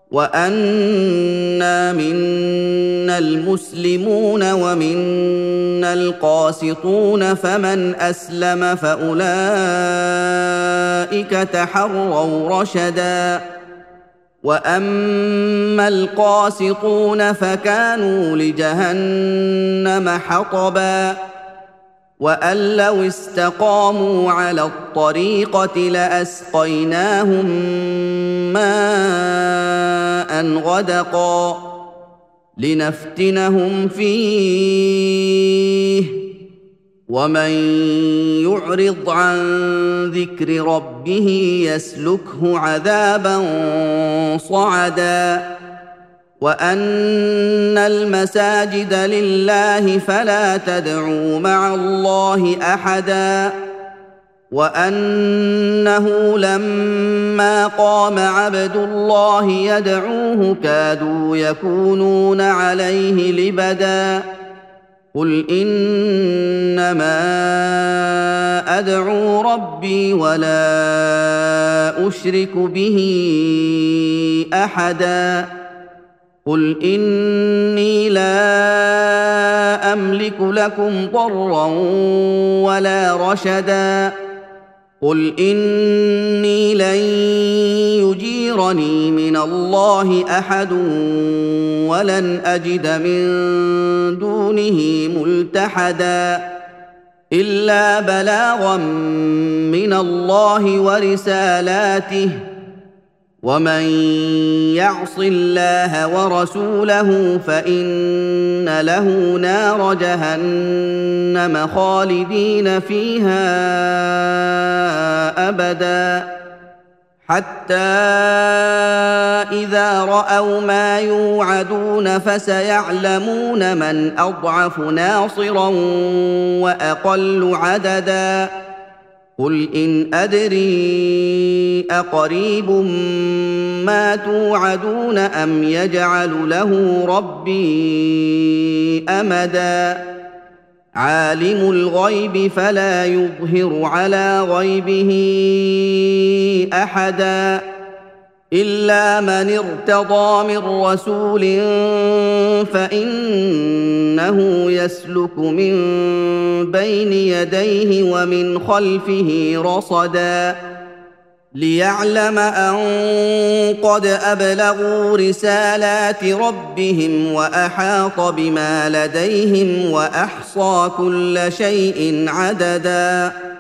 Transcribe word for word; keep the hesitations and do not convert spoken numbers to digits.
وأنا منا المسلمون ومنا القاسطون فمن أسلم فأولئك تحروا رشدا وأما القاسطون فكانوا لجهنم حطبا وأن لو استقاموا على الطريقة لأسقيناهم ماء غدقا لنفتنهم فيه ومن يعرض عن ذكر ربه يسلكه عذابا صعدا وأن المساجد لله فلا تدعوا مع الله أحدا وأنه لما قام عبد الله يدعوه كادوا يكونون عليه لبدا قل إنما أدعو ربي ولا أشرك به أحدا قل إني لا أملك لكم ضرا ولا رشدا قل إني لن يجيرني من الله أحد ولن أجد من دونه ملتحدا إلا بلاغا من الله ورسالاته ومن يعص الله ورسوله فإن له نار جهنم خالدين فيها أبدا حتى إذا رأوا ما يوعدون فسيعلمون من أضعف ناصرا وأقل عددا قل إن أدري أقريب ما توعدون أم يجعل له ربي أمدا عالم الغيب فلا يظهر على غيبه أحدا إلا من ارتضى من رسول فإنه يسلك من بين يديه ومن خلفه رصدا ليعلم أن قد أبلغوا رسالات ربهم وأحاط بما لديهم وأحصى كل شيء عددا